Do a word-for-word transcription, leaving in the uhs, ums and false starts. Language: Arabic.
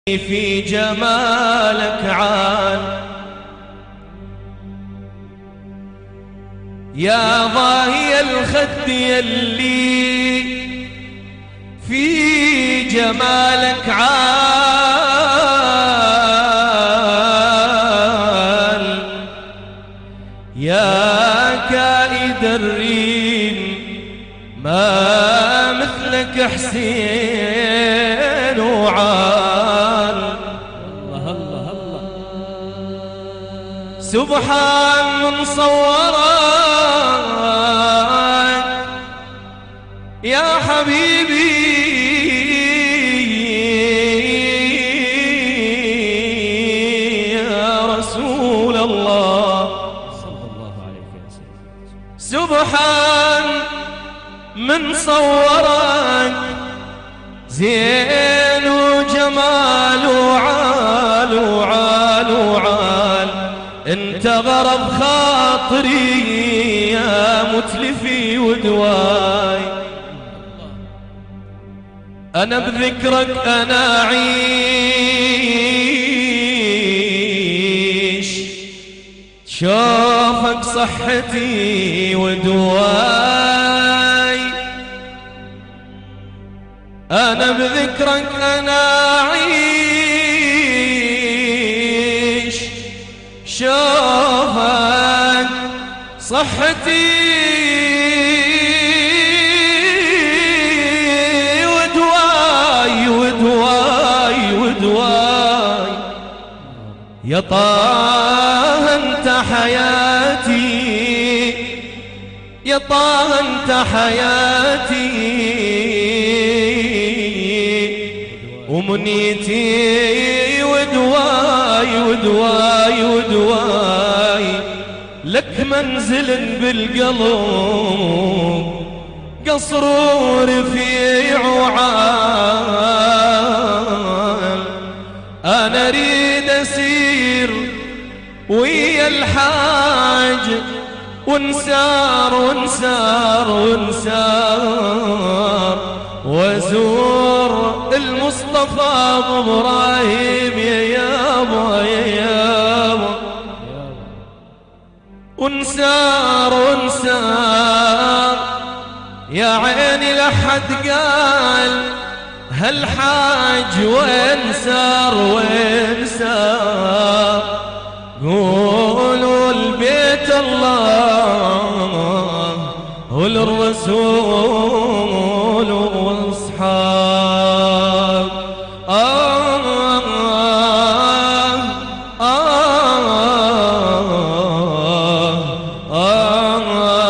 في جمالك عال يا ضاهي الخد يلي في جمالك عال يا كائد الرين ما مثلك حسين وعال الله الله الله سبحان من صورك يا حبيبي يا رسول الله صلى الله عليه وسلم سبحان من صورك زين وجمال وعال وعال وعال انت غرض خاطري يا متلفي ودواي انا بذكرك انا اعيش شوفك صحتي ودواي أنا بذكرك أنا أعيش شوفك صحتي ودواي ودواي ودواي يا طه أنت حياتي يا طه أنت حياتي ومنيتي ودواي ودواي ودواي لك منزل بالقلب قصر ورفيع وعال انا اريد اسير ويا الحاج ونسار ونسار ونسار وازور المصطفى ابراهيم يا يابا يا يابا ونسار ونسار يا عيني لحد قال هالحاج وين سار وين سار قولوا البيت الله وللرسول واصحاب آه آه آه آه